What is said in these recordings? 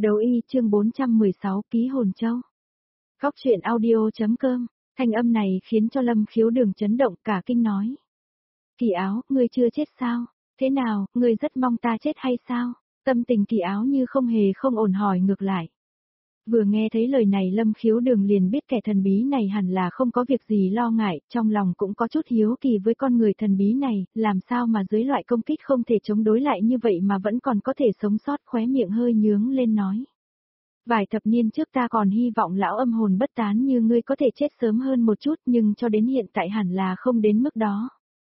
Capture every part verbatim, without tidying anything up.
Đấu y chương bốn trăm mười sáu ký hồn châu. Góc truyện audio.com, thanh âm này khiến cho Lâm Khiếu Đường chấn động cả kinh nói. Kỳ Áo, ngươi chưa chết sao? Thế nào, ngươi rất mong ta chết hay sao? Tâm tình Kỳ Áo như không hề không ổn hỏi ngược lại. Vừa nghe thấy lời này Lâm Khiếu Đường liền biết kẻ thần bí này hẳn là không có việc gì lo ngại, trong lòng cũng có chút hiếu kỳ với con người thần bí này, làm sao mà dưới loại công kích không thể chống đối lại như vậy mà vẫn còn có thể sống sót, khóe miệng hơi nhướng lên nói. Vài thập niên trước ta còn hy vọng lão âm hồn bất tán như ngươi có thể chết sớm hơn một chút nhưng cho đến hiện tại hẳn là không đến mức đó.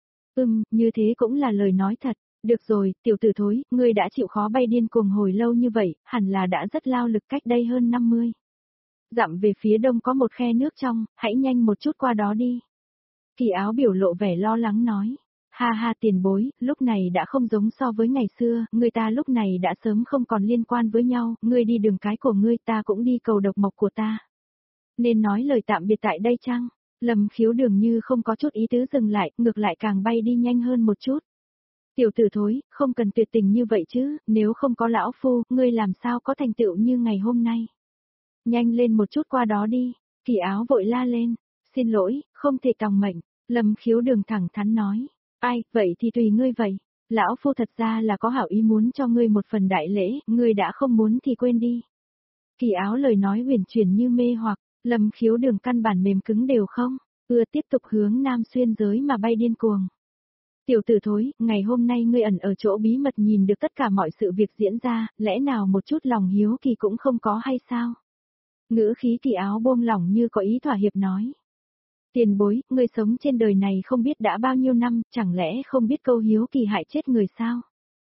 Ừm, như thế cũng là lời nói thật. Được rồi, tiểu tử thối, ngươi đã chịu khó bay điên cuồng hồi lâu như vậy, hẳn là đã rất lao lực cách đây hơn năm mươi. Dặm về phía đông có một khe nước trong, hãy nhanh một chút qua đó đi. Kỳ Áo biểu lộ vẻ lo lắng nói. Ha ha tiền bối, lúc này đã không giống so với ngày xưa, người ta lúc này đã sớm không còn liên quan với nhau, ngươi đi đường cái của ngươi ta cũng đi cầu độc mộc của ta. Nên nói lời tạm biệt tại đây chăng? Lâm Khiếu Đường như không có chút ý tứ dừng lại, ngược lại càng bay đi nhanh hơn một chút. Tiểu tử thối, không cần tuyệt tình như vậy chứ, nếu không có lão phu, ngươi làm sao có thành tựu như ngày hôm nay. Nhanh lên một chút qua đó đi, Kỳ Áo vội la lên, xin lỗi, không thể tòng mệnh, Lâm Khiếu Đường thẳng thắn nói, ai, vậy thì tùy ngươi vậy, lão phu thật ra là có hảo ý muốn cho ngươi một phần đại lễ, ngươi đã không muốn thì quên đi. Kỳ Áo lời nói huyền chuyển như mê hoặc, Lâm Khiếu Đường căn bản mềm cứng đều không, ưa tiếp tục hướng nam xuyên giới mà bay điên cuồng. Tiểu tử thối, ngày hôm nay ngươi ẩn ở chỗ bí mật nhìn được tất cả mọi sự việc diễn ra, lẽ nào một chút lòng hiếu kỳ cũng không có hay sao? Ngữ khí Kỳ Áo buông lỏng như có ý thỏa hiệp nói. Tiền bối, ngươi sống trên đời này không biết đã bao nhiêu năm, chẳng lẽ không biết câu hiếu kỳ hại chết người sao?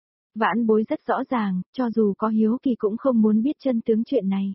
Vãn bối rất rõ ràng, cho dù có hiếu kỳ cũng không muốn biết chân tướng chuyện này.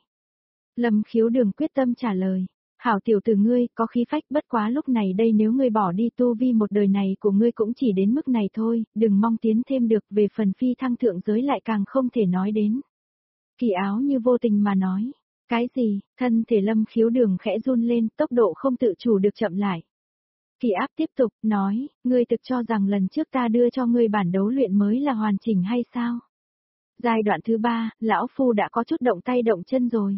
Lâm Khiếu Đường quyết tâm trả lời. Hảo tiểu tử ngươi, có khí phách bất quá lúc này đây nếu ngươi bỏ đi tu vi một đời này của ngươi cũng chỉ đến mức này thôi, đừng mong tiến thêm được về phần phi thăng thượng giới lại càng không thể nói đến. Kỳ Áo như vô tình mà nói, cái gì, thân thể Lâm Khiếu Đường khẽ run lên, tốc độ không tự chủ được chậm lại. Kỳ Áp tiếp tục, nói, ngươi thực cho rằng lần trước ta đưa cho ngươi bản đấu luyện mới là hoàn chỉnh hay sao? Giai đoạn thứ ba, lão phu đã có chút động tay động chân rồi.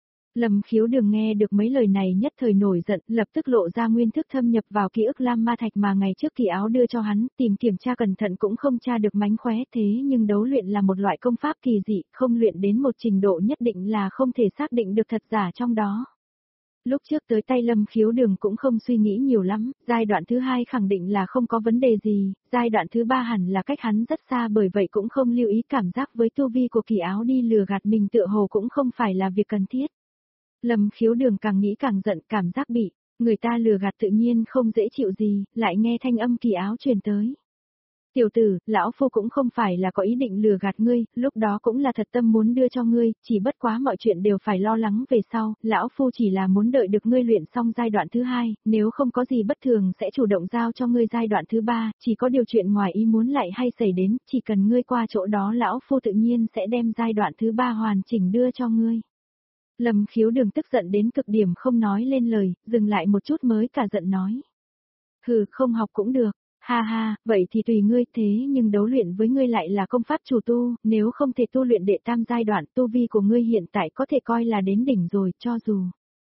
Lâm Khiếu Đường nghe được mấy lời này nhất thời nổi giận, lập tức lộ ra nguyên thức thâm nhập vào ký ức Lam Ma Thạch mà ngày trước Kỳ Áo đưa cho hắn, tìm kiểm tra cẩn thận cũng không tra được mánh khóe thế nhưng đấu luyện là một loại công pháp kỳ dị, không luyện đến một trình độ nhất định là không thể xác định được thật giả trong đó. Lúc trước tới tay Lâm Khiếu Đường cũng không suy nghĩ nhiều lắm, giai đoạn thứ hai khẳng định là không có vấn đề gì, giai đoạn thứ ba hẳn là cách hắn rất xa bởi vậy cũng không lưu ý cảm giác với tu vi của Kỳ Áo đi lừa gạt mình tựa hồ cũng không phải là việc cần thiết. Lâm Khiếu Đường càng nghĩ càng giận, cảm giác bị người ta lừa gạt tự nhiên không dễ chịu gì, lại nghe thanh âm Kỳ Áo truyền tới. Tiểu tử, lão phu cũng không phải là có ý định lừa gạt ngươi, lúc đó cũng là thật tâm muốn đưa cho ngươi, chỉ bất quá mọi chuyện đều phải lo lắng về sau, lão phu chỉ là muốn đợi được ngươi luyện xong giai đoạn thứ hai, nếu không có gì bất thường sẽ chủ động giao cho ngươi giai đoạn thứ ba, chỉ có điều chuyện ngoài ý muốn lại hay xảy đến, chỉ cần ngươi qua chỗ đó lão phu tự nhiên sẽ đem giai đoạn thứ ba hoàn chỉnh đưa cho ngươi. Lâm Khiếu Đường tức giận đến cực điểm không nói lên lời, dừng lại một chút mới cả giận nói. Hừ, không học cũng được, ha ha, vậy thì tùy ngươi thế nhưng đấu luyện với ngươi lại là công pháp chủ tu, nếu không thể tu luyện đệ tam giai đoạn tu vi của ngươi hiện tại có thể coi là đến đỉnh rồi, cho dù.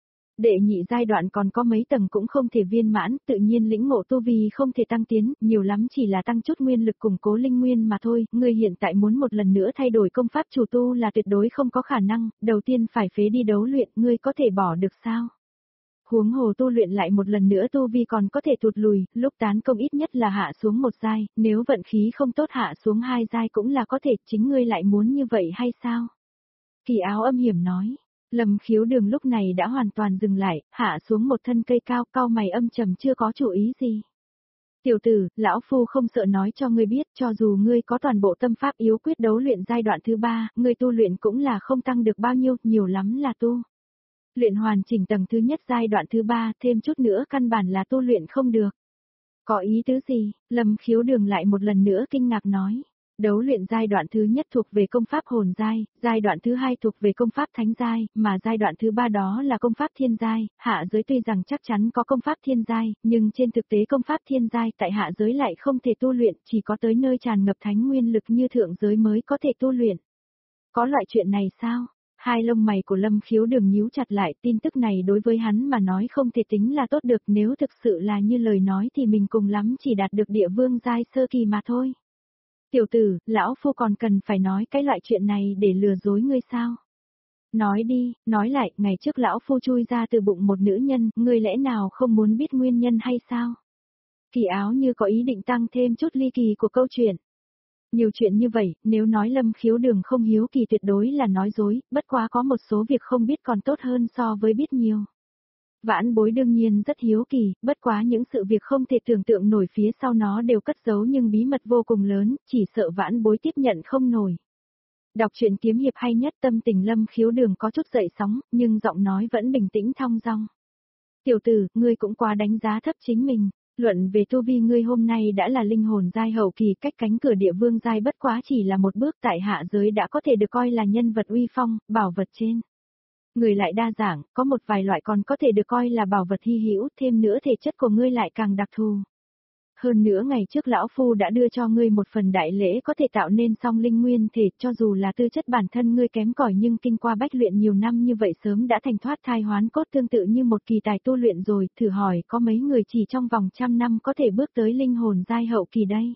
Đệ nhị giai đoạn còn có mấy tầng cũng không thể viên mãn, tự nhiên lĩnh ngộ tu vi không thể tăng tiến, nhiều lắm chỉ là tăng chút nguyên lực củng cố linh nguyên mà thôi, ngươi hiện tại muốn một lần nữa thay đổi công pháp chủ tu là tuyệt đối không có khả năng, đầu tiên phải phế đi đấu luyện, ngươi có thể bỏ được sao? Huống hồ tu luyện lại một lần nữa tu vi còn có thể tụt lùi, lúc tán công ít nhất là hạ xuống một giai, nếu vận khí không tốt hạ xuống hai giai cũng là có thể, chính ngươi lại muốn như vậy hay sao? Kỳ Áo âm hiểm nói. Lâm Khiếu Đường lúc này đã hoàn toàn dừng lại, hạ xuống một thân cây cao, cao mày âm trầm chưa có chủ ý gì. Tiểu tử, lão phu không sợ nói cho ngươi biết, cho dù ngươi có toàn bộ tâm pháp yếu quyết đấu luyện giai đoạn thứ ba, ngươi tu luyện cũng là không tăng được bao nhiêu, nhiều lắm là tu. Luyện hoàn chỉnh tầng thứ nhất giai đoạn thứ ba, thêm chút nữa căn bản là tu luyện không được. Có ý tứ gì? Lâm Khiếu Đường lại một lần nữa kinh ngạc nói. Đấu luyện giai đoạn thứ nhất thuộc về công pháp hồn giai, giai đoạn thứ hai thuộc về công pháp thánh giai, mà giai đoạn thứ ba đó là công pháp thiên giai, hạ giới tuy rằng chắc chắn có công pháp thiên giai, nhưng trên thực tế công pháp thiên giai tại hạ giới lại không thể tu luyện, chỉ có tới nơi tràn ngập thánh nguyên lực như thượng giới mới có thể tu luyện. Có loại chuyện này sao? Hai lông mày của Lâm Khiếu Đường nhíu chặt lại, tin tức này đối với hắn mà nói không thể tính là tốt được, nếu thực sự là như lời nói thì mình cùng lắm chỉ đạt được địa vương giai sơ kỳ mà thôi. Tiểu tử, lão phu còn cần phải nói cái loại chuyện này để lừa dối ngươi sao? Nói đi, nói lại, ngày trước lão phu chui ra từ bụng một nữ nhân, ngươi lẽ nào không muốn biết nguyên nhân hay sao? Kỳ Áo như có ý định tăng thêm chút ly kỳ của câu chuyện. Nhiều chuyện như vậy, nếu nói Lâm Khiếu Đường không hiếu kỳ tuyệt đối là nói dối, bất quá có một số việc không biết còn tốt hơn so với biết nhiều. Vãn Bối đương nhiên rất hiếu kỳ, bất quá những sự việc không thể tưởng tượng nổi phía sau nó đều cất giấu nhưng bí mật vô cùng lớn, chỉ sợ Vãn Bối tiếp nhận không nổi. Đọc truyện kiếm hiệp hay nhất, tâm tình Lâm Khiếu Đường có chút dậy sóng, nhưng giọng nói vẫn bình tĩnh thong dong. Tiểu tử, ngươi cũng quá đánh giá thấp chính mình. Luận về tu vi ngươi hôm nay đã là linh hồn giai hậu kỳ, cách cánh cửa địa vương giai bất quá chỉ là một bước, tại hạ giới đã có thể được coi là nhân vật uy phong, bảo vật trên. Người lại đa dạng, có một vài loại còn có thể được coi là bảo vật hy hữu, thêm nữa thể chất của ngươi lại càng đặc thù. Hơn nữa ngày trước lão phu đã đưa cho ngươi một phần đại lễ có thể tạo nên song linh nguyên thể, cho dù là tư chất bản thân ngươi kém cỏi nhưng kinh qua bách luyện nhiều năm như vậy sớm đã thành thoát thai hoán cốt tương tự như một kỳ tài tu luyện rồi, thử hỏi có mấy người chỉ trong vòng trăm năm có thể bước tới linh hồn giai hậu kỳ đây.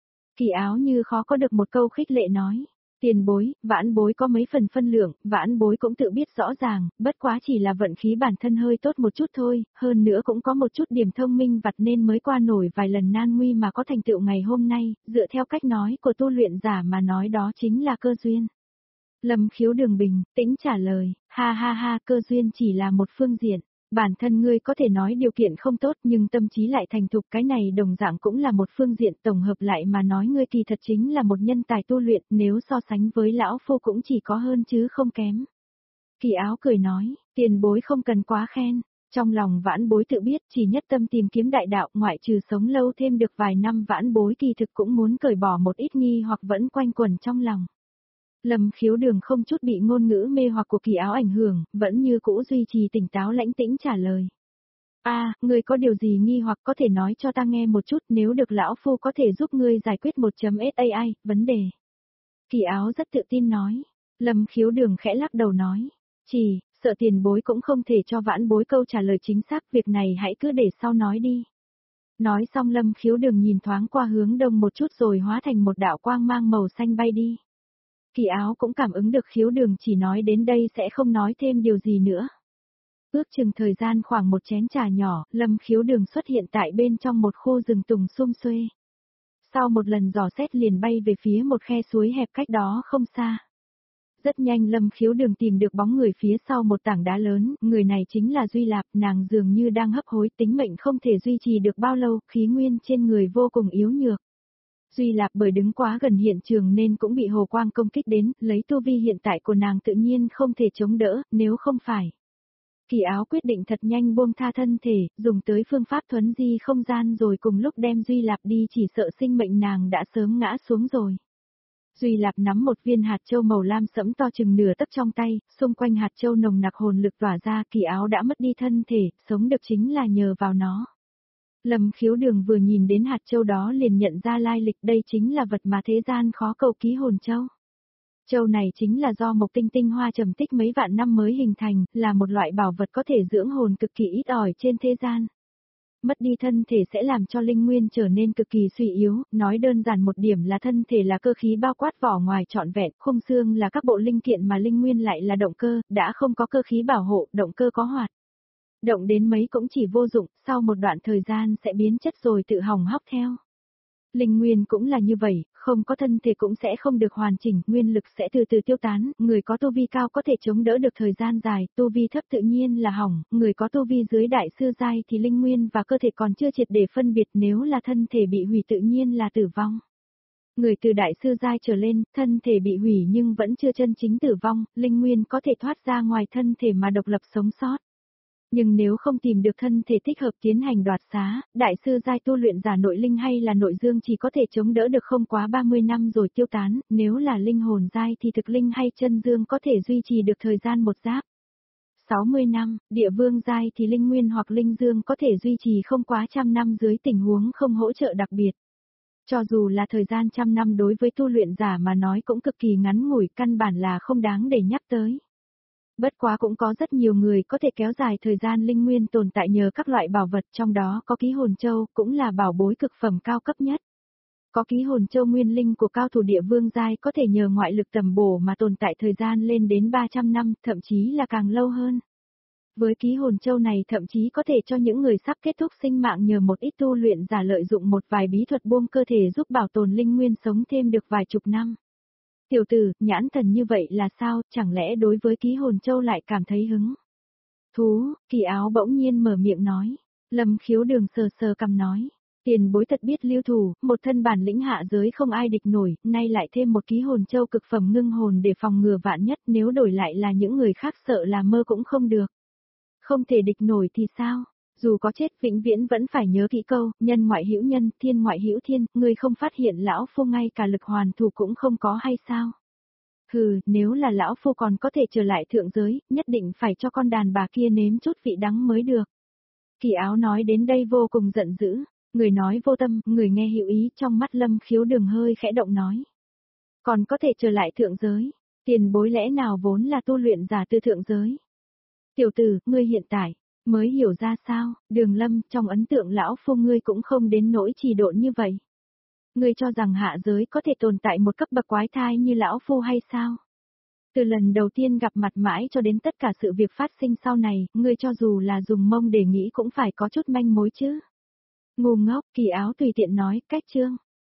Kỳ Áo như khó có được một câu khích lệ nói. Tiền bối, Vãn Bối có mấy phần phân lượng, Vãn Bối cũng tự biết rõ ràng, bất quá chỉ là vận khí bản thân hơi tốt một chút thôi, hơn nữa cũng có một chút điểm thông minh vặt nên mới qua nổi vài lần nan nguy mà có thành tựu ngày hôm nay, dựa theo cách nói của tu luyện giả mà nói đó chính là cơ duyên. Lâm Khiếu Đường bình tĩnh trả lời, ha ha ha, cơ duyên chỉ là một phương diện. Bản thân ngươi có thể nói điều kiện không tốt nhưng tâm trí lại thành thục, cái này đồng dạng cũng là một phương diện, tổng hợp lại mà nói ngươi kỳ thật chính là một nhân tài tu luyện, nếu so sánh với lão phu cũng chỉ có hơn chứ không kém. Kỳ Áo cười nói, tiền bối không cần quá khen, trong lòng Vãn Bối tự biết chỉ nhất tâm tìm kiếm đại đạo, ngoại trừ sống lâu thêm được vài năm Vãn Bối kỳ thực cũng muốn cởi bỏ một ít nghi hoặc vẫn quanh quẩn trong lòng. Lâm Khiếu Đường không chút bị ngôn ngữ mê hoặc của Kỳ Áo ảnh hưởng, vẫn như cũ duy trì tỉnh táo lãnh tĩnh trả lời. A, à, ngươi có điều gì nghi hoặc có thể nói cho ta nghe một chút, nếu được lão phu có thể giúp ngươi giải quyết một chấm sai vấn đề. Kỳ Áo rất tự tin nói. Lâm Khiếu Đường khẽ lắc đầu nói. Chỉ, sợ tiền bối cũng không thể cho Vãn Bối câu trả lời chính xác, việc này hãy cứ để sau nói đi. Nói xong Lâm Khiếu Đường nhìn thoáng qua hướng đông một chút rồi hóa thành một đạo quang mang màu xanh bay đi. Kỳ Áo cũng cảm ứng được Khiếu Đường chỉ nói đến đây sẽ không nói thêm điều gì nữa. Ước chừng thời gian khoảng một chén trà nhỏ, Lâm Khiếu Đường xuất hiện tại bên trong một khu rừng tùng sum xuê. Sau một lần dò xét liền bay về phía một khe suối hẹp cách đó không xa. Rất nhanh Lâm Khiếu Đường tìm được bóng người phía sau một tảng đá lớn, người này chính là Duy Lạp, nàng dường như đang hấp hối, tính mệnh không thể duy trì được bao lâu, khí nguyên trên người vô cùng yếu nhược. Duy Lạp bởi đứng quá gần hiện trường nên cũng bị hồ quang công kích đến, lấy tu vi hiện tại của nàng tự nhiên không thể chống đỡ, nếu không phải. Kỳ Áo quyết định thật nhanh buông tha thân thể, dùng tới phương pháp thuấn di không gian rồi cùng lúc đem Duy Lạp đi, chỉ sợ sinh mệnh nàng đã sớm ngã xuống rồi. Duy Lạp nắm một viên hạt châu màu lam sẫm to chừng nửa tấc trong tay, xung quanh hạt châu nồng nặc hồn lực tỏa ra, Kỳ Áo đã mất đi thân thể, sống được chính là nhờ vào nó. Lâm Khiếu Đường vừa nhìn đến hạt châu đó liền nhận ra lai lịch, đây chính là vật mà thế gian khó cầu, ký hồn châu. Châu này chính là do một tinh tinh hoa trầm tích mấy vạn năm mới hình thành, là một loại bảo vật có thể dưỡng hồn cực kỳ ít ỏi trên thế gian. Mất đi thân thể sẽ làm cho linh nguyên trở nên cực kỳ suy yếu, nói đơn giản một điểm là thân thể là cơ khí bao quát vỏ ngoài trọn vẹn, khung xương là các bộ linh kiện mà linh nguyên lại là động cơ, đã không có cơ khí bảo hộ, động cơ có hoạt. Động đến mấy cũng chỉ vô dụng, sau một đoạn thời gian sẽ biến chất rồi tự hỏng hóc theo. Linh nguyên cũng là như vậy, không có thân thể cũng sẽ không được hoàn chỉnh, nguyên lực sẽ từ từ tiêu tán, người có tu vi cao có thể chống đỡ được thời gian dài, tu vi thấp tự nhiên là hỏng, người có tu vi dưới đại sư giai thì linh nguyên và cơ thể còn chưa triệt để phân biệt, nếu là thân thể bị hủy tự nhiên là tử vong. Người từ đại sư giai trở lên, thân thể bị hủy nhưng vẫn chưa chân chính tử vong, linh nguyên có thể thoát ra ngoài thân thể mà độc lập sống sót. Nhưng nếu không tìm được thân thể thích hợp tiến hành đoạt xá, đại sư giai tu luyện giả nội linh hay là nội dương chỉ có thể chống đỡ được không quá ba mươi năm rồi tiêu tán, nếu là linh hồn giai thì thực linh hay chân dương có thể duy trì được thời gian một giáp. sáu mươi năm, địa vương giai thì linh nguyên hoặc linh dương có thể duy trì không quá trăm năm dưới tình huống không hỗ trợ đặc biệt. Cho dù là thời gian trăm năm đối với tu luyện giả mà nói cũng cực kỳ ngắn ngủi, căn bản là không đáng để nhắc tới. Bất quá cũng có rất nhiều người có thể kéo dài thời gian linh nguyên tồn tại nhờ các loại bảo vật, trong đó có ký hồn châu, cũng là bảo bối cực phẩm cao cấp nhất. Có ký hồn châu nguyên linh của cao thủ địa vương giai có thể nhờ ngoại lực tầm bổ mà tồn tại thời gian lên đến ba trăm năm, thậm chí là càng lâu hơn. Với ký hồn châu này thậm chí có thể cho những người sắp kết thúc sinh mạng nhờ một ít tu luyện giả lợi dụng một vài bí thuật buông cơ thể giúp bảo tồn linh nguyên sống thêm được vài chục năm. Tiểu tử, nhãn thần như vậy là sao, chẳng lẽ đối với ký hồn châu lại cảm thấy hứng thú? Kỳ Áo bỗng nhiên mở miệng nói. Lâm Khiếu Đường sờ sờ cằm nói. Tiền bối thật biết lưu thủ, một thân bản lĩnh hạ giới không ai địch nổi, nay lại thêm một ký hồn châu cực phẩm ngưng hồn để phòng ngừa vạn nhất, nếu đổi lại là những người khác sợ là mơ cũng không được. Không thể địch nổi thì sao? Dù có chết vĩnh viễn vẫn phải nhớ kỹ câu, nhân ngoại hữu nhân, thiên ngoại hữu thiên, người không phát hiện lão phu ngay cả lực hoàn thủ cũng không có hay sao? Hừ, nếu là lão phu còn có thể trở lại thượng giới, nhất định phải cho con đàn bà kia nếm chút vị đắng mới được. Kỳ Áo nói đến đây vô cùng giận dữ, người nói vô tâm, người nghe hữu ý, trong mắt Lâm Khiếu Đường hơi khẽ động nói. Còn có thể trở lại thượng giới, tiền bối lẽ nào vốn là tu luyện giả từ thượng giới? Tiểu tử, ngươi hiện tại mới hiểu ra sao? Đường Lâm, trong ấn tượng lão phu ngươi cũng không đến nỗi trì độn như vậy. Ngươi cho rằng hạ giới có thể tồn tại một cấp bậc quái thai như lão phu hay sao? Từ lần đầu tiên gặp mặt mãi cho đến tất cả sự việc phát sinh sau này, ngươi cho dù là dùng mông để nghĩ cũng phải có chút manh mối chứ. Ngu ngốc, Kỳ Áo tùy tiện nói, cách chương.